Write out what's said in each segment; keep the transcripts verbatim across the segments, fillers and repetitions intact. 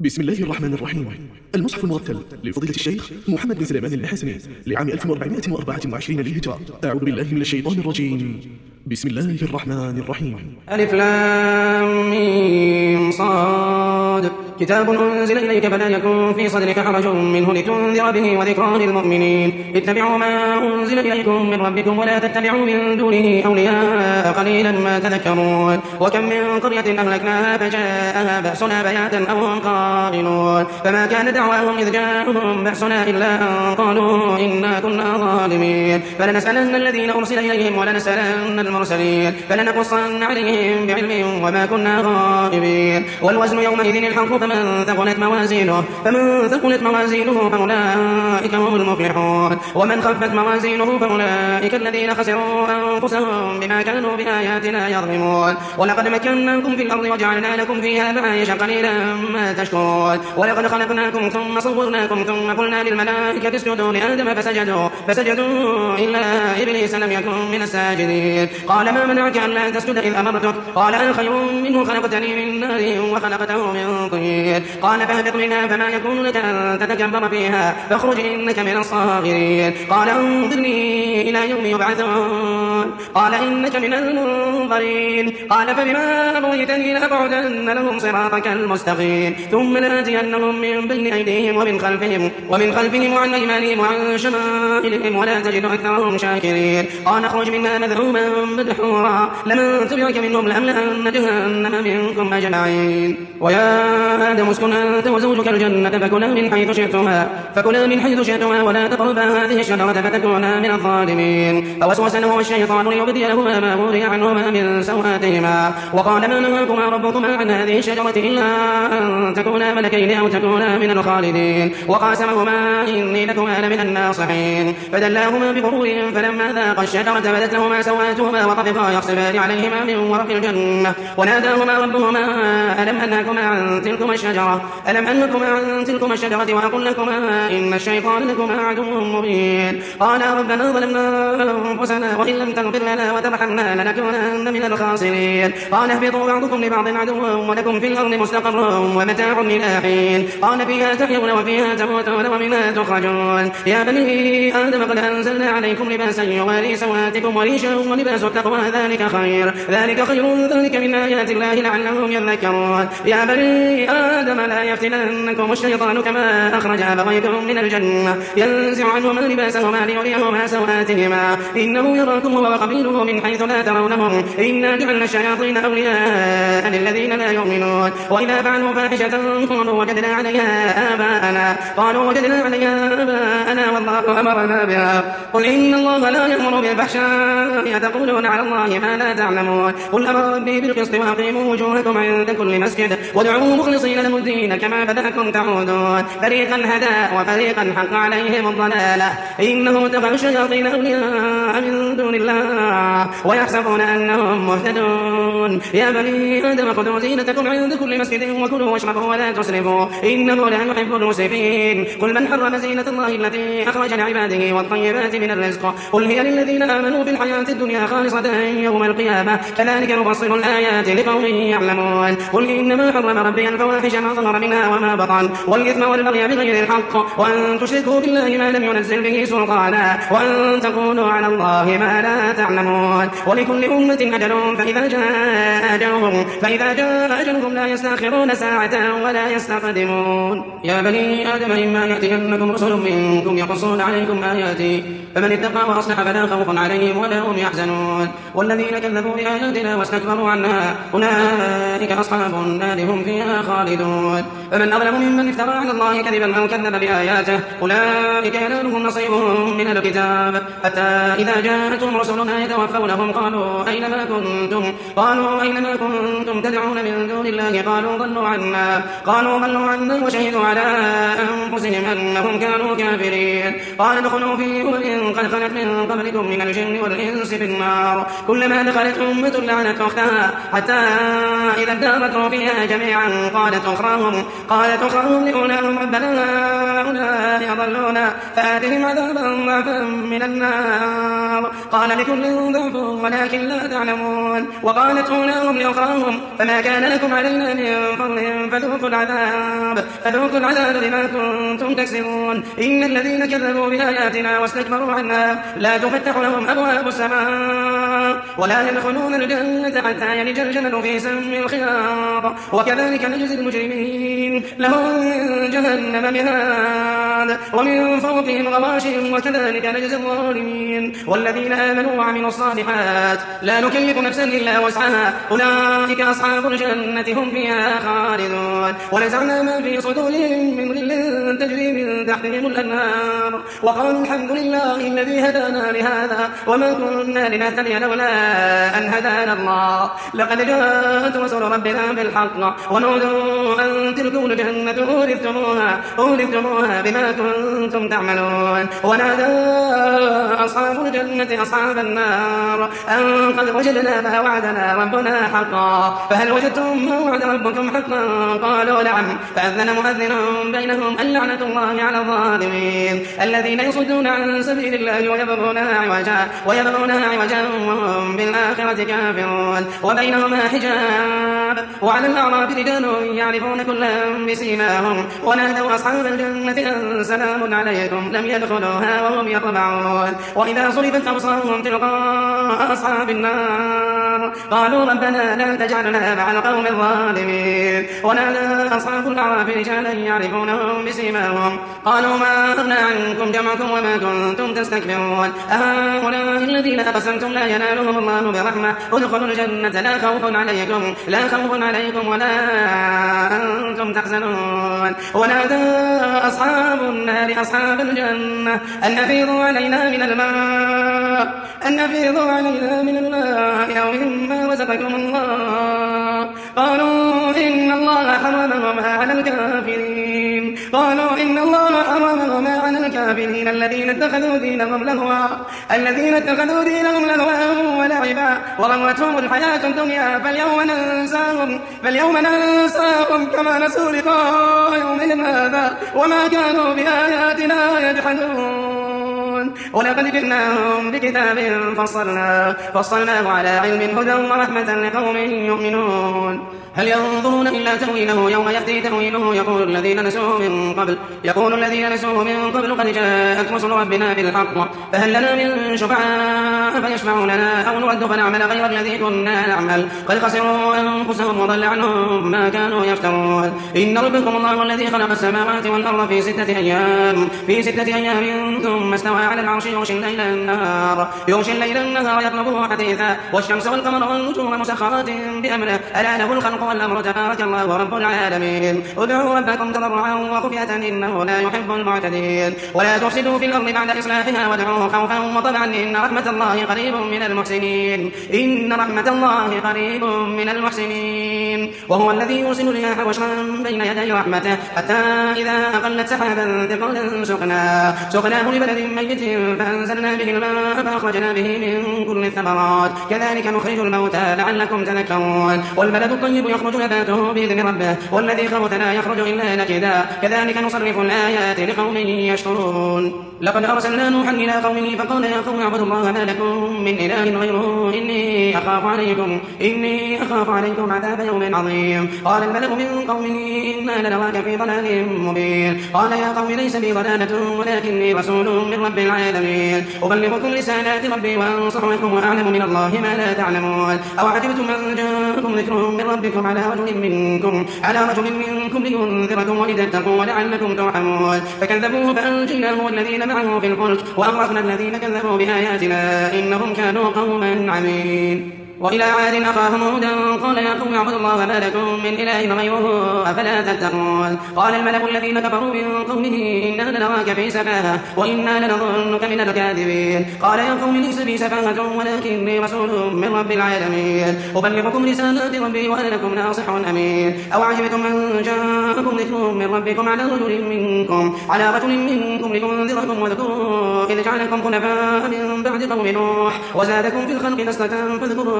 بسم الله الرحمن الرحيم. المصحف المرتل لفضيلة الشيخ محمد بن سليمان الحسني لعام ألف وأربعمائة وأربعة وعشرين للهجرة. أعوذ بالله من الشيطان الرجيم. بسم الله الرحمن الرحيم. ألف لام ميم صاد كتاب أنزل إليك فلا يكن في صدرك حرج منه لتنذر به وذكرى للمؤمنين. اتبعوا ما أنزل إليكم من ربكم ولا تتبعوا من دونه أولياء قليلا ما تذكرون. وكم من قرية أهلكناها فجاءها بأسنا بياتا أو هم قائلون فما كان دعواهم إذ جاءهم بأسنا إلا أن قالوا إنا كنا ظالمين. فلنسألن الذين أرسل إليهم ولنسألن المرسلين فلنقصن عليهم بعلم وما كنا غائبين. والوزن يومئذ الحق فمن ثقلت موازينه فمن ثقلت موازينه فأولئك هم المفلحون. ومن خفت موازينه فأولئك الذين خسروا أنفسهم بما كانوا بآياتنا يظلمون. ولقد مكناكم في الأرض وجعلنا لكم فيها معايش قليلا ما تشكرون. ولقد خلقناكم ثم صورناكم ثم قلنا للملائكة اسجدوا لآدم فسجدوا فسجدوا إلا إبليس لم يكن من الساجدين. قال ما منعك ألا تسجد إذ أمرتك قال أنا خير منه خلقتني من نار وخلقته من طين. قال فاهبط منها فما يكون لك أن تتكبر فيها فاخرج إنك من الصاغرين. قال انظرني إلى يوم يبعثون قال إنك من المنظرين. قال فبما أغويتني لأقعدن لهم صراطك المستقيم ثم لآتينهم من بين أيديهم ومن خلفهم ومن خلفهم وعن أيمانهم وعن شمائلهم ولا تجد أكثرهم شاكرين. قال اخرج منها مذءوما مدحورا لمن تبعك منهم لأملأن جهنم منكم أجمعين. ويا آدم اسكن أنت وزوجك الجنة فكلا من حيث شئتما فكلا من حيث شئتما ولا تقربا هذه الشجرة فتكونا من الظالمين. فوسوس لهما الشيطان ليبدي لهما ما وري عنهما من سوآتهما وقال ما نهاكما ربكما عن هذه الشجرة إلا أن تكونا ملكين أو تكونا من الخالدين. وقاسمهما إني لكما لمن الناصحين. فدلاهما بغرور فلما ذاقا الشجرة بدت لهما سوآتهما وطفقا يخصفان عليهما من ورق الجنة. وناداهما ربهما ألم أنهكما عن تلكما الشجرة ألم أنهكما عن تلكما الشجرة وأقل لكما إن الشيطان لكما عدو مبين. قالا ربنا ظلمنا أنفسنا وإن لم تغفر لنا وترحمنا لنكونن من الخاسرين. قال اهبطوا بعضكم لبعض عدو ولكم في الأرض مستقر ومتاع إلى حين. قال فيها تحيون وفيها تموتون ومنها تخرجون. يا بني آدم قد أنزلنا عليكم لباسا يواري سواتكم وريشا ولباس التقوى ذلك خير ذلك خير ذلك من آيات الله لعلهم يذكرون. يا بني آدم لا يفتننكم الشيطان كما أخرج أبويكم من الجنة ينزع عنهما لباسهما ليريهما سوآتهما إنه يراكم هو وقبيله من حيث لا ترونهم إنا جعلنا الشياطين أولياء للذين لا يؤمنون. وإذا فعلوا فاحشة قالوا وجدنا عليها آباءنا قالوا وجدنا عليها آباءنا والله أمرنا بها. قل إن الله لا يأمر بالفحشاء تقولون على الله ما لا تعلمون. قل أمر ربي بالقسط وأقيموا وجوهكم عند كل مسجد وادعوه مخلصين له الدين كما بدأكم تعودون. فريقا هدى وفريقا حق عليهم الضلالة إنهم اتخذوا الشياطين أولياء من دون الله ويحسبون أنهم مهتدون. يا بني آدم خذوا زينتكم عند كل مسجد وكلوا واشربوا ولا تسرفوا إنه لا يحب المسرفين. قل من حرم زينة الله التي أخرج لعباده والطيبات من الرزق قل هي للذين آمنوا في الحياة الدنيا خالصة يوم القيامة كذلك نفصل الآيات لقوم يعلمون. قل إنما حرم ربي الفواحش ما ظهر منها وما بطن والإثم والبغي بغير الحق وأن تشركوا بالله ما لم ينزل به سلطانا وأن تقولوا على الله ما لا تعلمون. ولكل أمة أجل فإذا جاء أجلهم فإذا جاء أجلهم لا يستأخرون ساعة ولا يستقدمون. يا بني آدم إما يأتينكم رسل منكم يقصون عليكم آياتي فمن اتقى وأصلح فلا خوف عليهم ولا هم يحزنون. والذين كذبوا بآياتنا واستكبروا عنها أولئك أصحاب النار هم فيها خالدون. فمن أظلم ممن افترى على الله كذبا أو كذب بآياته أولئك ينالهم نصيبهم من الكتاب حتى إذا جاءتهم رسلنا يتوفونهم قالوا أين ما كنتم قالوا أين ما كنتم تدعون من دون الله قالوا ضلوا عنا قالوا ضلوا عنا وشهدوا على أنفسهم أنهم كانوا كافرين. قال ادخلوا في أمم قد خلت من قبلكم من الجن والإنس في النار كلما دخلت أمة لعنت أختها حتى إذا اداركوا فيها جميعا قالت أخراهم قالت أخراهم لأولاهم ربنا هؤلاء أضلونا فآتهم عذابا ضعفا من النار قال لكل ضعف ولكن لا تعلمون وقالت أولاهم لأخراهم فما كان لكم علينا من فضل فذوقوا العذاب فذوقوا العذاب بما كنتم تكسبون إن الذين كذبوا بآياتنا واستكبروا عنها لا تفتح لهم أبواب السماء ولا يدخلون الجنة حتى يلج الجمل في سم الخياط وكذلك نجزي المجرمين لهم من جهنم مهاد ومن فوقهم غواش وكذلك نجزي الظالمين والذين آمنوا وعملوا الصالحات لا نكلف نفسا إلا وسعها أولئك أصحاب الجنة هم فيها خالدون ونزعنا ما في صدورهم من غل تجري من تحتهم الأنهار وقالوا الحمد لله الذي هدانا لهذا وما كنا لنهتدي لولا أن هدانا الله لقد جاءت رسل ربنا بالحق ونودوا أن تلكم الجنة أورثتموها أورثتموها بما كنتم تعملون ونادى أصحاب الجنة أصحاب النار أن قد وجدنا ما وعدنا ربنا حقا فهل وجدتم ما وعد ربكم حقا قالوا نعم فأذن مؤذن بينهم اللعنة الله على الظالمين الذين يصدون عن سبيل الله ويبغونها عوجا ويبغونها عوجا وهم بالآخرة كافرون وبينهما حجاب وعلى الأعراف رجال يعرفون كلا بسيماهم ونادوا أصحاب الجنة أن سلام عليكم لم يدخلوها وهم يطمعون وإذا صرفت أبصارهم تلقاء أصحاب النار قالوا ربنا لا تجعلنا مع القوم الظالمين ونادى أصحاب الأعراف رجالا يعرفونهم بسيماهم قالوا ما أغنى عنكم جمعكم وما كنتم تستكبرون أهؤلاء الذين أقسمتم لا ينالهم الله برحمة ادخلوا الجنة لا خوف عليكم لا خوف عليكم ولا أنتم تحزنون ونادى أصحاب النار أصحاب الجنة أن أفيضوا علينا من الماء أن أفيضوا علينا من الماء أو مما رزقكم الله قالوا إن الله حرمهما على الكافرين قالوا إن الله حرمهما على الكافرين الذين اتخذوا دينهم لهوا الذين اتخذوا دينهم لهوا ولعبا وغرتهم الحياة الدنيا فاليوم ننساهم فاليوم ننساهم كما نسوا لقاء يومهم هذا وما كانوا بآياتنا يجحدون ولقد جئناهم بكتاب فصلناه فصلناه على علم هدى ورحمة لقوم يؤمنون هل ينظرون إلا تأويله يوم يأتي تأويله يقول الذين نسوه من قبل يقول الذين نسوه من قبل قد جاءت رسل ربنا بالحق فهل لنا من شفعاء فيشفعوا لنا أو نرد فنعمل غير الذي كنا نعمل قد خسروا أنفسهم وضل عنهم ما كانوا يفترون إن ربكم الله الذي خلق السماوات والأرض في ستة أيام في ستة أيام ثم استوى على العرش يغشي الليل النهار يغشي الليل النهار يطلبه حثيثا والشمس والقمر والنجوم مسخرات بأمره ألا له الخلق والأمر تبارك الله رب العالمين ادعوا ربكم تضرعا وخفية إنه لا يحب المعتدين ولا تفسدوا في الأرض بعد إصلاحها وادعوه خوفا وطمعا إن رحمة الله قريب من المحسنين إن رحمة الله قريب من المحسنين وهو الذي يرسل الرياح بشرا بين يدي رحمته حتى إذا أقلت سحابا ثقالا سقناه سقناه لبلد ميت فأنزلنا به الماء فأخرجنا به من كل الثمرات كذلك نخرج الموتى لعلكم تذكرون والبلد الطيب يخرج نباته بإذن ربه والذي خبث لا يخرج إلا نكدا كذلك نصرف الآيات لقوم يشكرون لقد أرسلنا نوحا إلى قومه فقال يا قوم اعبدوا الله ما لكم من إله غيره إني أخاف عليكم إني أخاف عليكم عذاب يوم عظيم قال الملأ من قومه إنا لنراك في ضلال مبين قال يا قوم ليس بي ضلالة ولكني رسول من رب العالمين أبلغكم رسالات ربي وأنصح لكم وأعلم من الله ما لا تعلمون أو عجبتم أن جاءكم ذكر من ربكم على رجل منكم على رجل منكم لينذركم ولتتقوا ولعلكم ترحمون فكذبوه فأنجيناه والذين معه في الفلك وأغرقنا الذين كذبوا بآياتنا إنهم كانوا قوما عمين وإلى عاد أخاهم هودا قال يا قوم اعبدوا الله ما لكم من إله غيره أفلا تتقون قال الملأ الذين كفروا من قومه إنا لنراك في سفاهة وإنا لنظنك من الكاذبين قال يا قوم ليس بي سفاهة ولكني رسول من رب العالمين أبلغكم رسالات ربي وأنا لكم ناصح أمين أو عجبتم أن جاءكم ذكر من ربكم على رجل منكم على رجل منكم لينذركم واذكروا إذ جعلكم خلفاء من بعد قوم نوح وزادكم في الخلق بسطة فاذكروا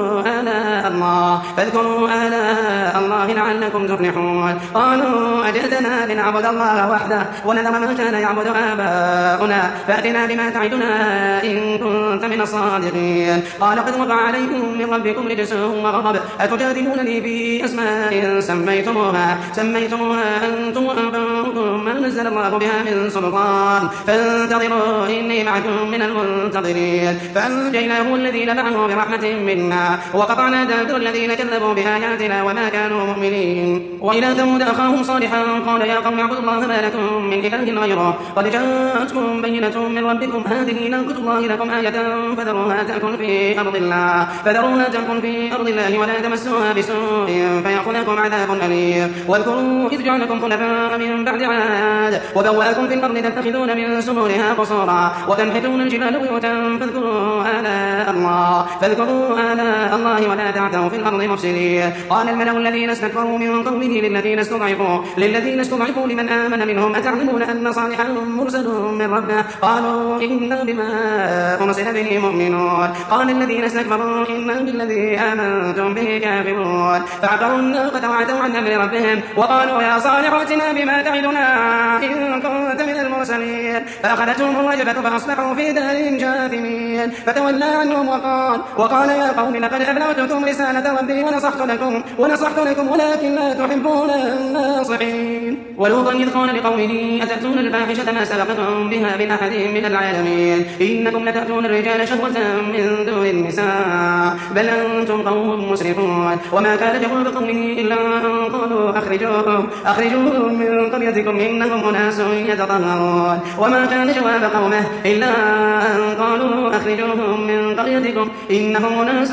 فاذكروا آلاء الله فاذكروا آلاء الله لعلكم تفلحون. قالوا أجئتنا لنعبد الله وحده ونذر ما كان يعبد آباؤنا فأتنا بما تعدنا إن كنت من الصادقين. قال قد وقع عليكم من ربكم رجس وغضب أتجادلونني في أسماء سميتموها سميتموها أنتم وآباؤكم ما نزل الله بها من سلطان فانتظروا إني معكم من المنتظرين. فأنجيناه والذين معه برحمة منا وقطعنا دابر الذين كذبوا بآياتنا وما كانوا مؤمنين. وإلى ثمود أخاهم صالحا قال يا قوم اعبدوا الله ما لكم من إله غيره قد جاءتكم بينة من ربكم هذه ناقة الله لكم آية فذروها تأكل في أرض الله فذروها تأكل في أرض الله ولا تمسوها بسوء فيأخذكم عذاب أليم. واذكروا إذ جعلكم خلفاء من بعد عاد وبوأكم في الأرض تتخذون من سهولها قصورا وتنحتون الجبال بيوتا فاذكروا آلاء الله فاذكروا آلاء الله ولا تعثوا في الأرض مفسدين. قال الملأ الذين استكبروا من قومه للذين استضعفوا للذين استضعفوا لمن آمن منهم أتعلمون أن صالحا مرسل من ربه قالوا إنا بما أرسل به مؤمنون. قال الذين استكبروا إنا بالذي آمنتم به كافرون. فعقروا الناقة وعتوا عن أمر ربهم وقالوا يا صالح ائتنا بما تعدنا إن كنت من المرسلين. فأخذتهم الرجفة فأصبحوا في دارهم جاثمين. فتولى عنهم وقال وقال يا قوم لقد أبلغتكم رسالة ربي ونصحت لكم ونصحت لكم ولكن لا تحبون الناصحين. ولوطا إذ قال لقومه أتأتون الفاحشة ما سبقكم بها من أحد من العالمين إنكم لتأتون الرجال شهوة من دون النساء بل أنتم قوم مسرفون. وما كان جواب قومه إلا أن قالوا أخرجوهم أخرجوهم من قريتكم إنهم أناس يتطهرون. وما كان جواب قومه إلا أن قالوا أخرجوهم من قريتكم إنهم أناس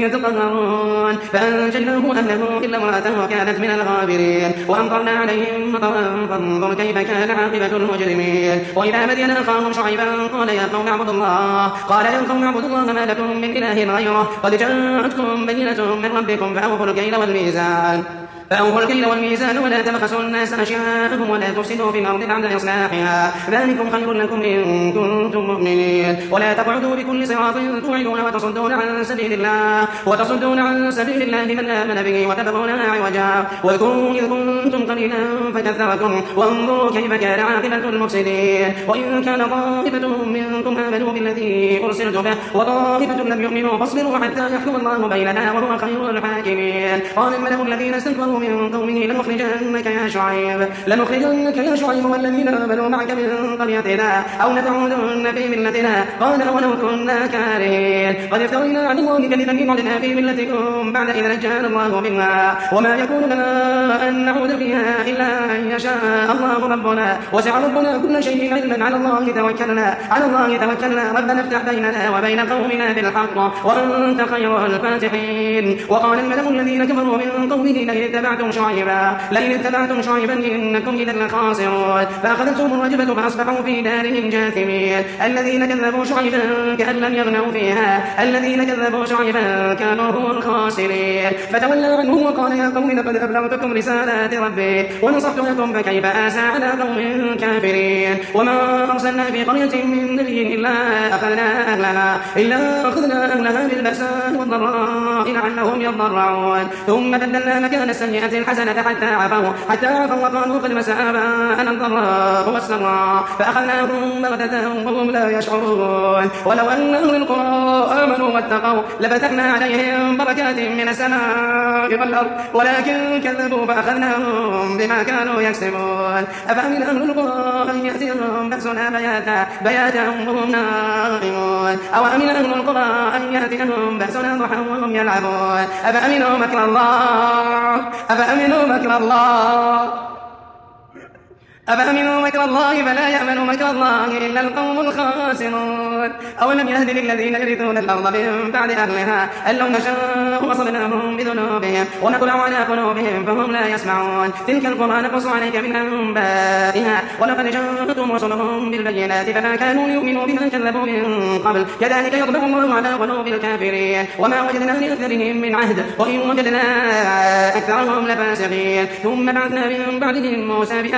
يتطهرون. فأنجيناه أهله إلا امرأته كانت من الغابرين وأمطرنا عليهم مطرا فانظر كيف كان عاقبة المجرمين. وإلى مدين أخاهم شعيبا قال يا قوم اعبدوا الله قال يا قوم اعبدوا الله ما لكم من إله غيره قد جاءتكم بينة من ربكم فأوفوا الكيل والميزان فأوفوا الكيل والميزان ولا تبخسوا الناس أشياءهم ولا تفسدوا في الأرض بعد إصلاحها ذلكم خير لكم إن كنتم مؤمنين. ولا تقعدوا بكل صراط توعدون وتصدون عن سبيل الله وتصدون عن سبيل الله من آمن به وتبغونها عوجا. واذكروا إذ كنتم قليلا فكثركم وانظروا كيف كان عاقبة المفسدين. وإن كان طائفة منكم آمنوا بالذي أرسلت به وطائفة لم يؤمنوا فاصبروا حتى يحكم الله بيننا وهو خير الحاكمين. قال الملأ الذين استكبروا من قومه لنخرجنك يا شعيب لنخرجنك يا شعيب والذين آمنوا معك من قريتنا أو لتعودن في ملتنا قال ولو كنا كارهين قد افترينا على الله كذبا إن عدنا في ملتكم بعد إذ نجانا الله منها وما يكون لنا أن نعود فيها إلا أن يشاء الله ربنا وسع ربنا كل شيء علما على الله توكلنا على الله توكلنا ربنا افتح بيننا وبين قومنا بالحق وأنت خير الفاتحين. وقال الملأ الذين كفروا من قومه لئن اتبعتم شعيبا لئن اتبعتم شعيبا إنكم إذا لخاسرون. فأخذتهم الرجفة فأصبحوا في دارهم جاثمين. الذين كذبوا شعيبا كأن لم يغنوا فيها الذين كذبوا شعيبا كانوا هم الخاسرين. فتولى عنهم وقال يا قوم لقد أبلغتكم رسالات ربي ونصحت لكم فكيف آسى على قوم كافرين. وما أرسلنا في قرية من نبي إلا أخذنا أهلها إلا أخذنا أهلها بالبأساء والضراء لعلهم يضرعون ثم بدلنا مكان السيئة الحسنة حتى عفوا حتى عفوا وقالوا قد مس آباءنا الضراء والسراء فأخذناهم بغتة وهم لا يشعرون. ولو أن أهل القرى آمنوا واتقوا لفتحنا عليهم بركات من السماء والأرض ولكن كذبوا فأخذناهم بما كانوا يكسبون. أفأمن أهل القرى أن يأتيهم بأسنا بياتا بياتا وهم نائمون أو أمن أهل القرى أن يأتيهم بأسنا ضحى وهم يلعبون. أفأمنوا مكر الله أفأمنوا مكر الله أفأمنوا مكر الله فلا يأمن مكر الله إلا القوم الخاسرون. أولم يهد للذين يرثون الأرض من بعد أهلها أن لو نشاء أصبناهم بذنوبهم ونطبع على قلوبهم فهم لا يسمعون. تلك القرى نقص عليك من أنبائها ولقد جاءتهم رسلهم بالبينات فما كانوا ليؤمنوا بما كذبوا من قبل كذلك يطبع الله على قلوب الكافرين. وما وجدنا لأكثرهم من عهد وإن وجدنا أكثرهم لفاسقين. ثم بعثنا من بعدهم موسى بآياتنا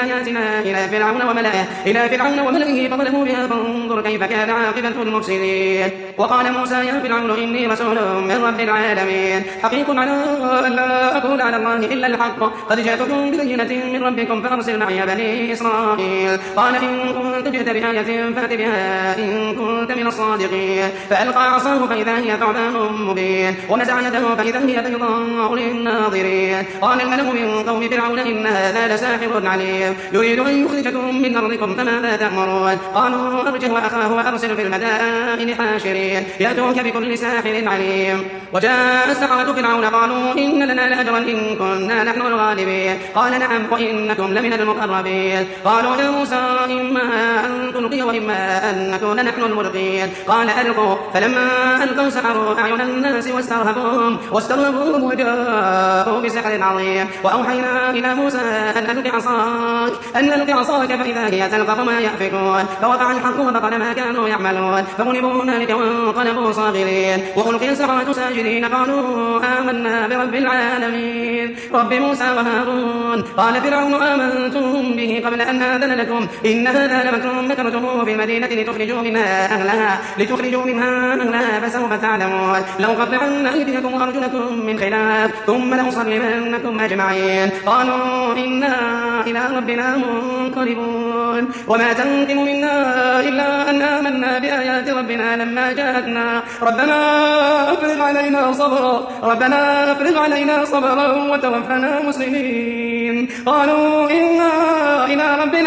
بها إلى فرعون وملئه إلى فرعون وملئه فظلموا بها فانظر كيف كان عاقبة المفسدين. وقال موسى يا فرعون إني رسول من رب العالمين حقيق على أن لا أقول على الله إلا الحق قد جاءتكم ببينة من ربكم فأرسل معي بني إسرائيل. قال إن كنت جئت بآية فأت بها إن كنت من الصادقين. فألقى عصاه فإذا هي ثعبان مبين ونزع يده فإذا هي بيضاء للناظرين. قال الملأ من قوم فرعون إن هذا لساحر عليم يريد أن يخرجكم من أرضكم فماذا تأمرون. قالوا أرجه وأخاه وأرسل في المدائن حاشرين يأتوك بكل ساحر عليم. وجاء السحرة فرعون قالوا إن لنا لأجرا إن كنا نحن الغالبين. قال نعم وإنكم لمن المقربين. قالوا يا موسى إما أن تلقي وإما أن نكون نحن الملقين. قال ألقوا فلما ألقوا سحروا أعين الناس واسترهبوهم واسترهبوهم وجاءوا بسحر عظيم. وأوحينا إلى موسى أن ألق عصاك أن ألق عصاك فإذا هي تلقف ما يأفكون. فوقع الحق وبطل ما كانوا يعملون فغلبوا هنالك وانقلبوا صاغرين. وألقي السحرة ساجدين قالوا آمنا برب العالمين رب موسى وهارون. قال فرعون آمنتم به قبل أن آذن لكم إن هذا لمكر مكرتموه في المدينة لتخرجوا منها أهلها لتخرجوا منها أهلها فسوف تعلمون. لأقطعن أيديكم وأرجلكم من خلاف ثم لأصلبنكم أجمعين. قالوا إنا إلى ربنا منقلبون. وما تنقم منا إلا أن آمنا بآيات ربنا لما جاءتنا ربنا أفرغ علينا صبرا ربنا أفرغ علينا صبرا وتوفنا مسلمين. قالوا إنا إلى ربنا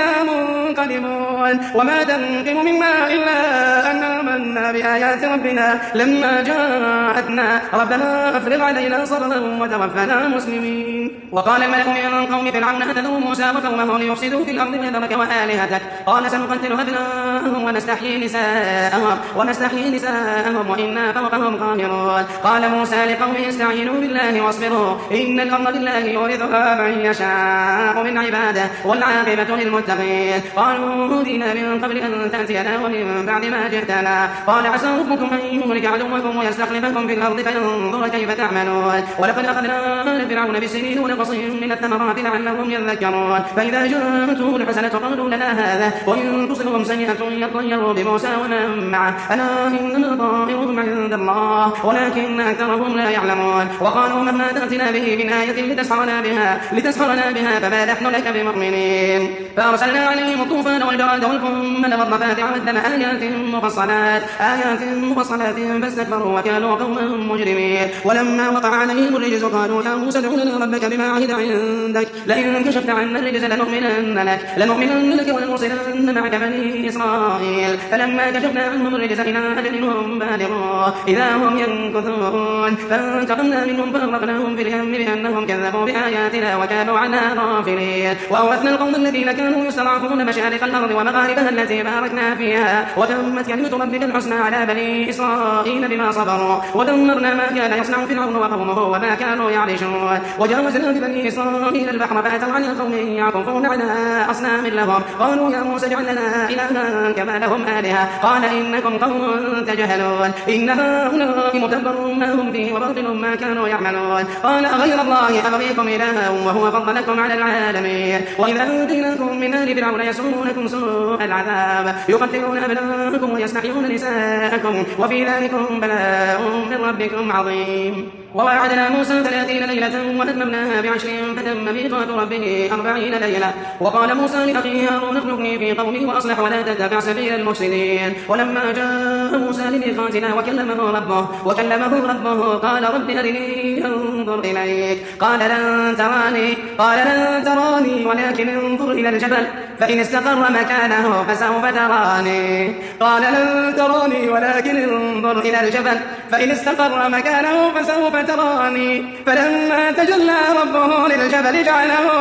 منقلبون. وما تنقم منا إلا أن آمنا بآيات ربنا لما جاءتنا ربنا أفرغ علينا صبرا وتوفنا مسلمين. وقال الملأ من قوم فرعون أتذر موسى وقومه ليفسدوا في الأرض ويذرك وآلهتك قال سنقتل أبناءهم ونستحيي نساءهم ونستحيي نساءهم وإنا فوقهم قاهرون. قال موسى لقومه استعينوا بالله واصبروا إن الأرض لله يورثها من يشاء من عباده والعاقبة للمتقين. قالوا أوذينا من قبل أن تأتينا ومن بعد ما جئتنا. قال عسى ربكم أن يهلك عدوكم ويستخلفكم في الأرض فينظر كيف تعملون. ولقد أخذنا آل فرعون بالسنين ونقص من الثمرات لعلهم يذكرون. فإذا جاءتهم الحسنة قالوا لنا هذا وإن تصبهم سيئة يطيروا بموسى ومن معه ألا إنما طائرهم عند الله ولكن أكثرهم لا يعلمون. وقالوا مهما تأتنا به من آية لتسحرنا بها لتسحرنا بها فما نحن لك بمؤمنين. فأرسلنا عليهم الطوفان والجراد والقمل والضفادع والدم آيات مفصلات آيات مفصلات فاستكبروا وكانوا قوما مجرمين. ولما وقع عليهم الرجز قالوا يا موسى ادع لنا ربك بما عهد عندك لئن كشفت عنا الرجز لنؤمنن لك لنؤمنن لك ولنرسلن معك بني إسرائيل. فلما كشفنا عنهم الرجز إلى أجل هم بالغوه إذا هم ينكثون فانتقمنا منهم فأغرقناهم في اليم بأنهم كذبوا بآياتنا وكانوا عنها غافلين. وأورثنا القوم الذين كانوا يستضعفون مشارق الأرض ومغاربها التي باركنا فيها وتمت كلمة ربك الحسنى على بني إسرائيل بما صبروا ودمرنا ما كان يصنع فرعون وقومه وما كانوا يعرشون. وجاوزنا ببني إسرائيل البحر فأتوا على قوم يعكفون على أصنام لهم قالوا يا موسى اجعل لنا إلها كما لهم آلهة قال إنكم قوم تجهلون إن هؤلاء متبر ما هم فيه وباطل ما كانوا يعملون. قال أغير الله أبغيكم إلها وهو فضلكم على العالمين. وإذا أنجيناكم من آل فرعون يسومونكم سوء العذاب يقتلون أبناءكم ويستحيون نساءكم وفي ذلكم بلاء من ربكم عظيم. ووعدنا موسى ثلاثين ليلة وأتممناها بعشر فتم ميقات ربه أربعين ليلة. وقال موسى لأخيه هارون اخلفني في قومي وأصلح ولا تتبع سبيل المفسدين. ولما جاء موسى لميقاتنا وكلمه ربه وكلمه ربه قال رب أرني أنظر إليك قال لن تراني قال لن تراني ولكن انظر إلى الجبل فإن استقر مكانه فسوف تراني قال لن تراني ولكن انظر إلى الجبل فإن استقر مكانه فسوف تراني فلما تجلى ربه للجبل جعله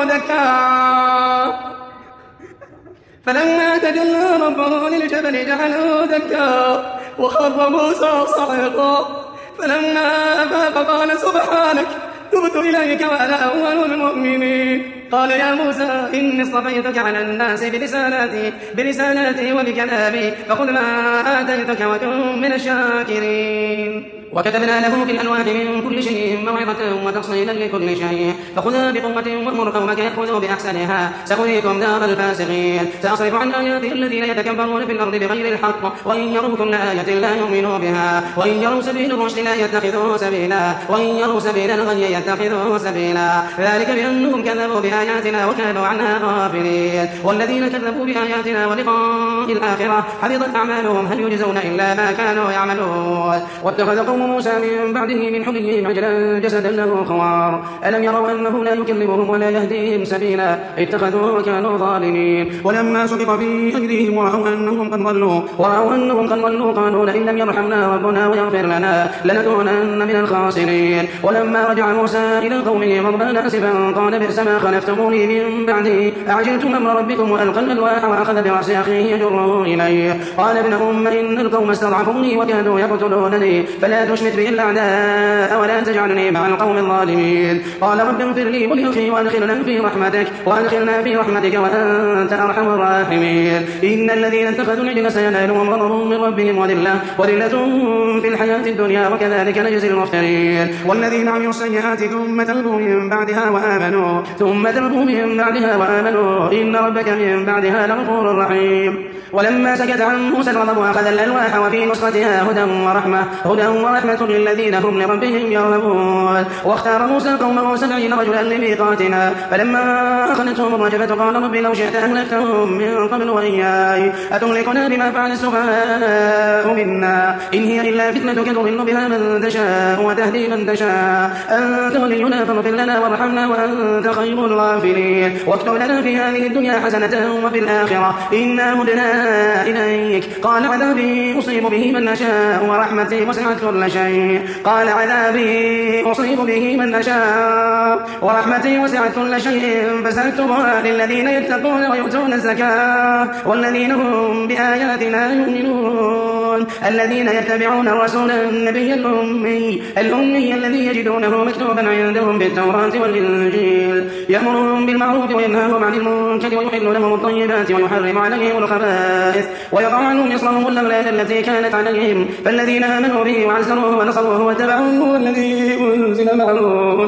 دكا فلما تجلى ربه للجبل جعله دكا وخر موسى صعقا فلما أفاق قال سبحانك تبت إليك وأنا أول المؤمنين. قال يا موسى إني اصطفيتك على الناس برسالاتي برسالاتي وبكلامي فخذ ما آتيتك وكن من الشاكرين. وكتبنا له في الألواح من كل شيء موعظة وتفصيلا لكل شيء فخذها بقوة وأمر قومك يأخذوا بأحسنها سأريكم دار الفاسقين سأصرف عن آياتي الذين يتكبرون في الأرض بغير الحق وإن يروا كل آية لا يؤمنوا بها وإن يروا سبيل الرشد لا يتخذوه سبيلا وإن يروا سبيل الغي يتخذوه سبيلا ذلك بأنهم كذبوا بآياتنا وكانوا عنها غافلين والذين كذبوا بآياتنا ولقاء الآخرة حبطت أعمالهم هل يجزون إلا ما كانوا يعملون واتخذ قوم موسى من بعده من حليهم عجلا جسدا له خوار ألم يروا أنه لا يكلمهم ولا يهديهم سبيلا اتخذوه وكانوا ظالمين ولما سقط في أيديهم ورأوا أنهم قد ضلوا ورأوا أنهم قد ضلوا قالوا لئن لم يرحمنا ربنا ويغفر لنا لنكونن من الخاسرين ولما رجع موسى إلى قومه غضبان آسفا قال بئس ما خلفتموني من بعدي أعجلتم أمر ربكم وألقى الألواح وأخذ برأس أخيه يجره إليه قال ابن أم إن القوم استضعفوني وكادوا يقتلونني فلا تشمت بي الأعداء ولا تجعلني مع القوم الظالمين قال رب اغفر لي ولأخي وأدخلنا في رحمتك وأدخلنا في رحمتك وأنت أرحم الراحمين إن الذين اتخذوا العجل سينالهم غضب من ربهم وذلة وذلة في الحياة الدنيا وكذلك نجزي المفترين والذين عملوا السيئات ثم تابوا من بعدها وآمنوا ثم تابوا من بعدها وآمنوا إن ربك من بعدها لغفور رحيم ولما سكت عن موسى الغضب أخذ الألواح وفي نسختها هدى ورحمة هدى ورحمة للذين هم لربهم يرهبون واختار موسى قومه سبعين رجلا لميقاتنا فلما أخذتهم الرجفة قال رب لو شئت أهلكتهم من قبل وإياي أتهلكنا بما فعل السفهاء منا إن هي إلا فتنتك تضل بها من تشاء وتهدي من تشاء أنت ولينا فاغفر لنا وارحمنا وأنت خير الغافرين واكتب لنا في هذه الدنيا حسنة وفي الآخرة إنا هدنا إليك قال عذابي أصيب به من أشاء ورحمتي وسعت كل شيء قال عذابي أصيب به من أشاء ورحمتي وسعت كل شيء فسأكتبها للذين يتقون ويؤتون الزكاة والذين هم بآياتنا يؤمنون الذين يتبعون الرسول النبي الأمي الأمي الذي يجدونه مكتوبا عندهم بالتوراة والإنجيل يأمرهم بالمعروف وينهاهم عن المنكر ويحل لهم الطيبات ويحرم عليهم الخبائث ويضع عنهم إصرهم والأغلال التي كانت عليهم فالذين آمنوا به وعزروه ونصروه واتبعوا النور الذي أنزل معه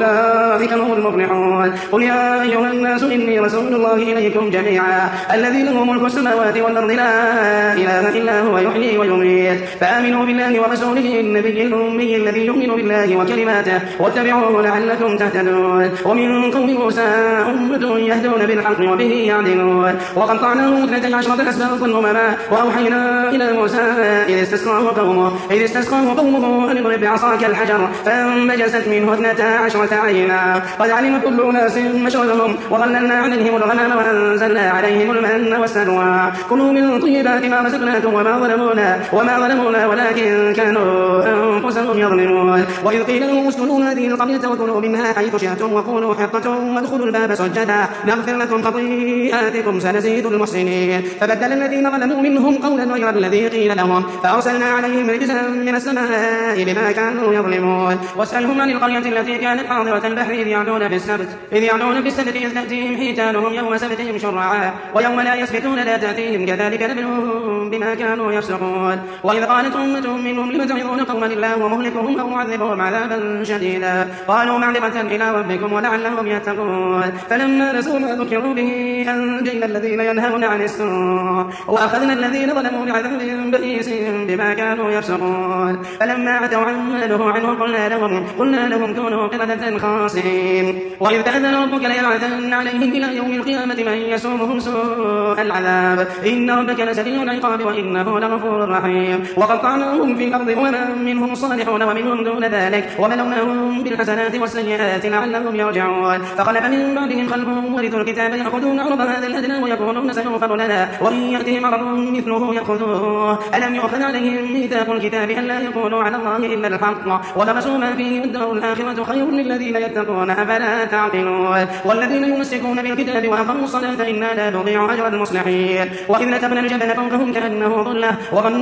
أولئك هم المفلحون قل يا أيها الناس إني رسول الله إليكم جميعا الذي له ملك السماوات والأرض لا إله إلا هو يحيي ويميت فآمنوا بالله ورسوله النبي الأمي الذي يؤمن بالله وكلماته واتبعوه لعلكم تهتدون ومن قوم موسى أمة يهدون بالحق وبه يعدلون وقطعناه اثنتي عشرة أسباطا أمما وأوحينا إلى موسى إذ استسقاه قومه إذ استسقاه قومه أن اضرب بعصاك الحجر فانبجست منه اثنتا عشرة عينا قد علم كل أناس مشربهم وظللنا عليهم الغمام وأنزلنا عليهم المن والسلوى كلوا من طيبات ما رزقناكم وما ظلمونا وما ظلمونا ولكن كانوا أنفسهم يظلمون وإذ قيل لهم اسكنوا هذه القرية وكلوا منها حيث شئتم وقولوا حطة وادخلوا الباب سجدا نغفر لكم خطيئاتكم سنزيد المحسنين فبدل الذين ظلموا منهم قولا غير الذي قيل لهم فأرسلنا عليهم رجزا من السماء بما كانوا يظلمون واسألهم عن القرية التي كانت حاضرة البحر إذ يعدون في السبت إذ يعدون في السبت إذ تأتيهم حيتانهم يوم سبتهم شرعا ويوم لا يسبتون لا تأتيهم كذلك نبلوهم بما كانوا يفسقون وإذ قالت أمة منهم لم تعظون قوما الله ومهلكهم أو معذبهم عذابا شديدا قالوا معذرة إلى ربكم ولعلهم يتقون فلما نسوا ما ذكروا به أنجينا الذين ينهون عن السوء وأخذنا الذين ظلموا بعذاب بئيس بما كانوا يفسقون فلما عتوا عما نهوا عنه قلنا لهم قلنا لهم كونوا قردة خاسئين وإذ تأذن ربك ليبعثن عليهم إلى يوم القيامة من يسومهم سوء العذاب إن ربك لسريع العقاب وإنه لغفور رحيم وقطعناهم في الأرض وما منهم صالحون ومنهم دون ذلك وبلوناهم بالحسنات والسيئات لعلهم يرجعون فخلف من بعدهم خلفهم ورثوا الكتاب يأخذون عرض هذا الأدنى ويقولون سيغفر لنا وإن يأتهم عرض مثله يأخذوه ألم يؤخذ عليهم ميثاق الكتاب ألا يقولوا على الله إلا الحق ودرسوا ما فيه والدار الآخرة خير للذين يتقون أفلا تعقلون والذين يمسكون بالكتاب وأقاموا الصلاة إنا لا نضيع أجر المصلحين وإذ نتقنا الجبل فوقهم كأنه ظلة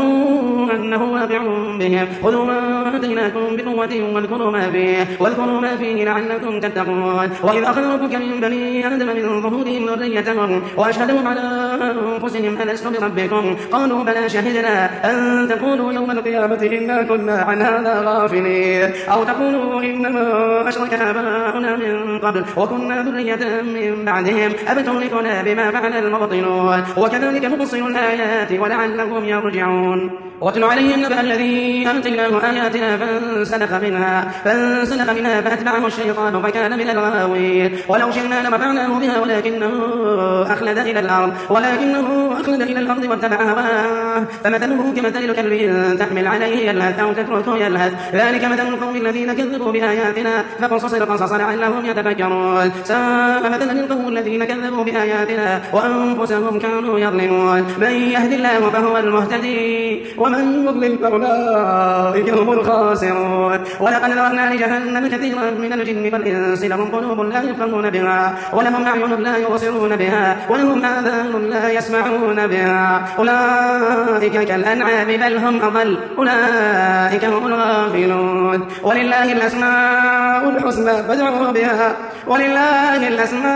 وظنوا أنه واقع بهم خذوا ما آتيناكم بقوة واذكروا ما فيه واذكروا ما فيه لعلكم تتقون وإذ أخذ ربك من بني آدم من ظهورهم ذريتهم وأشهدهم على أنفسهم ألست بربكم قالوا بلى شهدنا أن تقولوا يوم القيامة إنا كنا عن هذا غافلين أو تقولوا إنما أشرك آباؤنا من قبل وكنا ذرية من بعدهم أفتهلكنا بما فعل المبطلون وكذلك نفصل الآيات ولعلهم يرجعون واتل عليهم نبأ الذي آتيناه آياتنا فانسلخ منها فانسلخ منها فأتبعه الشيطان فكان من الغاوين ولو شئنا لرفعناه بها ولكنه أخلد إلى الأرض ولكنه أخلد إلى الأرض واتبع هواه فمثله كمثل الكلب تحمل عليه يلهث أو تتركه يلهث ذلك مثل القوم الذين كذبوا بآياتنا فقصص القصص لعلهم يتفكرون ساء مثلا القوم الذين كذبوا بآياتنا وأنفسهم كانوا يظلمون من يهد الله فهو المهتدي ومن يضلل فأولئك هم الخاسرون ولقد ذرأنا لجهنم كثيرا من الجن والإنس لهم قلوب لا يفقهون بها ولهم أعين لا يبصرون بها ولهم آذان لا يسمعون بها أولئك كالأنعام بل هم أضل أولئك هم الغافلون ولله الأسماء الحسنى فادعوه بها ولله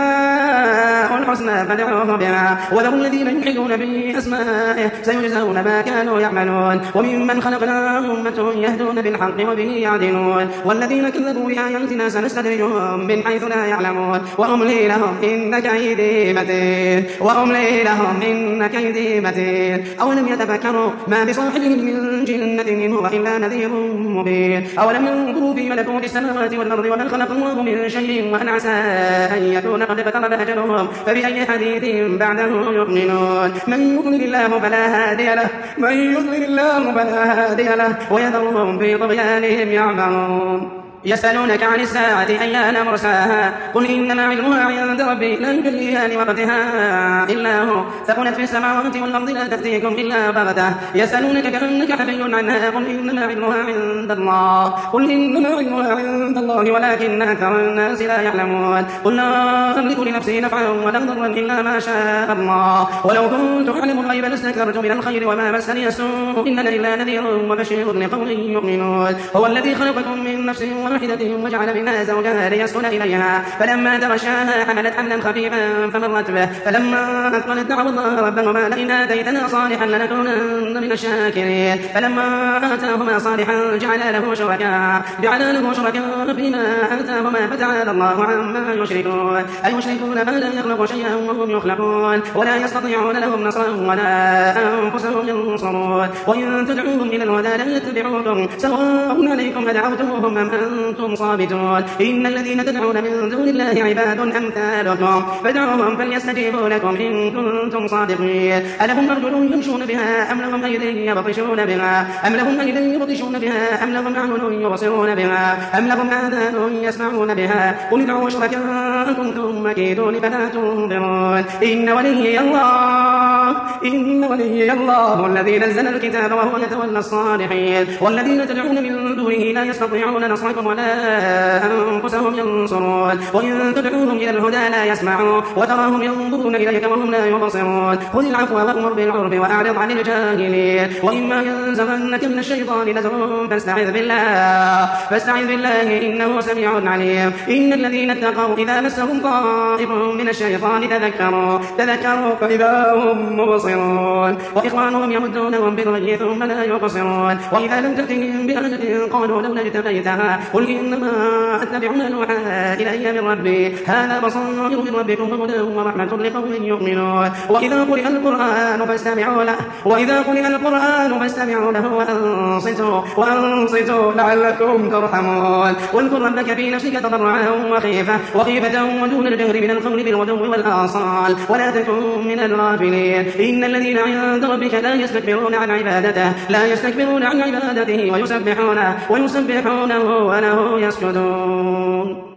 الأسماء الحسنى فادعوه بها وذروا الذين يلحدون في أسمائه سيجزون ما كانوا يعملون وممن خلقنا أمة يهدون بالحق وبه يعدلون والذين كذبوا بآياتنا سنستدرجهم من حيث لا يعلمون وأملي لهم إن كيدي متين وأملي لهم إن كيدي متين أولم يتفكروا ما بصاحبهم من جنة إن هو إلا نذير مبين أولم ينظروا في ملكوت السماوات والأرض وما خلق الله من شيء وأن عسى أن يكون قد اقترب أجلهم فبأي حديث بعده يؤمنون من يضلل الله فلا هادي له من يضلل الله فلا هادي له ويذرهم في طغيانهم يعمهون يسألونك عن الساعة أيان مرساها قل إنما علمها عند ربي لا يجليها لوقتها إلا هو ثقلت في السماوات والأرض لا تأتيكم إلا بغتة يسألونك كأنك حفي عنها قل إنما علمها عند الله قل إنما علمها عند الله ولكن أكثر الناس لا يعلمون قل لا أملك لنفسي نفعا ولا ضرا إلا ما شاء الله ولو كنت أعلم الغيب لاستكثرت من الخير وما مسني السوء إن إلا نذير وبشير لقوم يؤمنون هو الذي خلقكم من نفس واحدة وجعل منها زوجها ليسكن إليها فلما تغشاها حملت حملا خفيفا فمرت به فلما أثقلت دعوا الله ربهما لئن آتيتنا صالحا لنكونن من الشاكرين فلما آتاهما صالحا جعل له شركاء جعل له شركاء فيما آتاهما فتعالى الله عما يشركون أيشركون ما لا يخلق شيئا وهم يخلقون ولا يستطيعون لهم نصرا ولا أنفسهم ينصرون وإن تدعوهم إلى الهدى لا يتبعوكم سواء عليكم أدعوتموهم أم أنتم صابتون إن الذين تدعون من دون الله عباد أمثالكم فادعوهم فليستجيبوا لكم إن كنتم صادقين ألهم أرجل يمشون بها أم لهم أيدي يبطشون بها أم لهم أيدي يبطشون بها أم لهم أعين يبصرون بها أم لهم آذان يسمعون بها قل ادعوا شركاءكم ثم كيدون فلا تنظرون إن وليي الله إن وليي الله الذي نزل الكتاب وهو يتولى الصالحين والذين تدعون من دونه لا يستطيعون نصركم ولا أنفسهم ينصرون وإن تدعوهم إلى الهدى لا يسمعوا وتراهم ينظرون إليك وهم لا يبصرون خذ العفو وأمر بالعرف وأعرض عن الجاهلين وإما ينزغنك من الشيطان نزغ فاستعذ بالله فاستعذ بالله إنه سميع عليم إن الذين اتقوا إذا مسهم طائف من الشيطان تذكروا تذكروا فإذا هم مبصرون وإخوانهم يمدونهم بالغي ثم لا يقصرون وإذا لم تأتهم بآية قالوا لولا اجتبيتها قل إنما أتبع ما يوحى إلي من ربي هذا بصائر من ربكم وهدى ورحمة لقوم يؤمنون وإذا قرئ القرآن فاستمعوا له وإذا قرئ القرآن فاستمعوا له وأنصتوا وأنصتوا لعلكم ترحمون واذكر ربك في نفسك تضرعا وخيفة وخيفة ودون الجهر من القول بالغدو والآصال ولا تكن من الغافلين إن الذين عند ربك لا يستكبرون عن عبادته لا يستكبرون عن عبادته ويسبحونه ويسبحونه وله يسجدون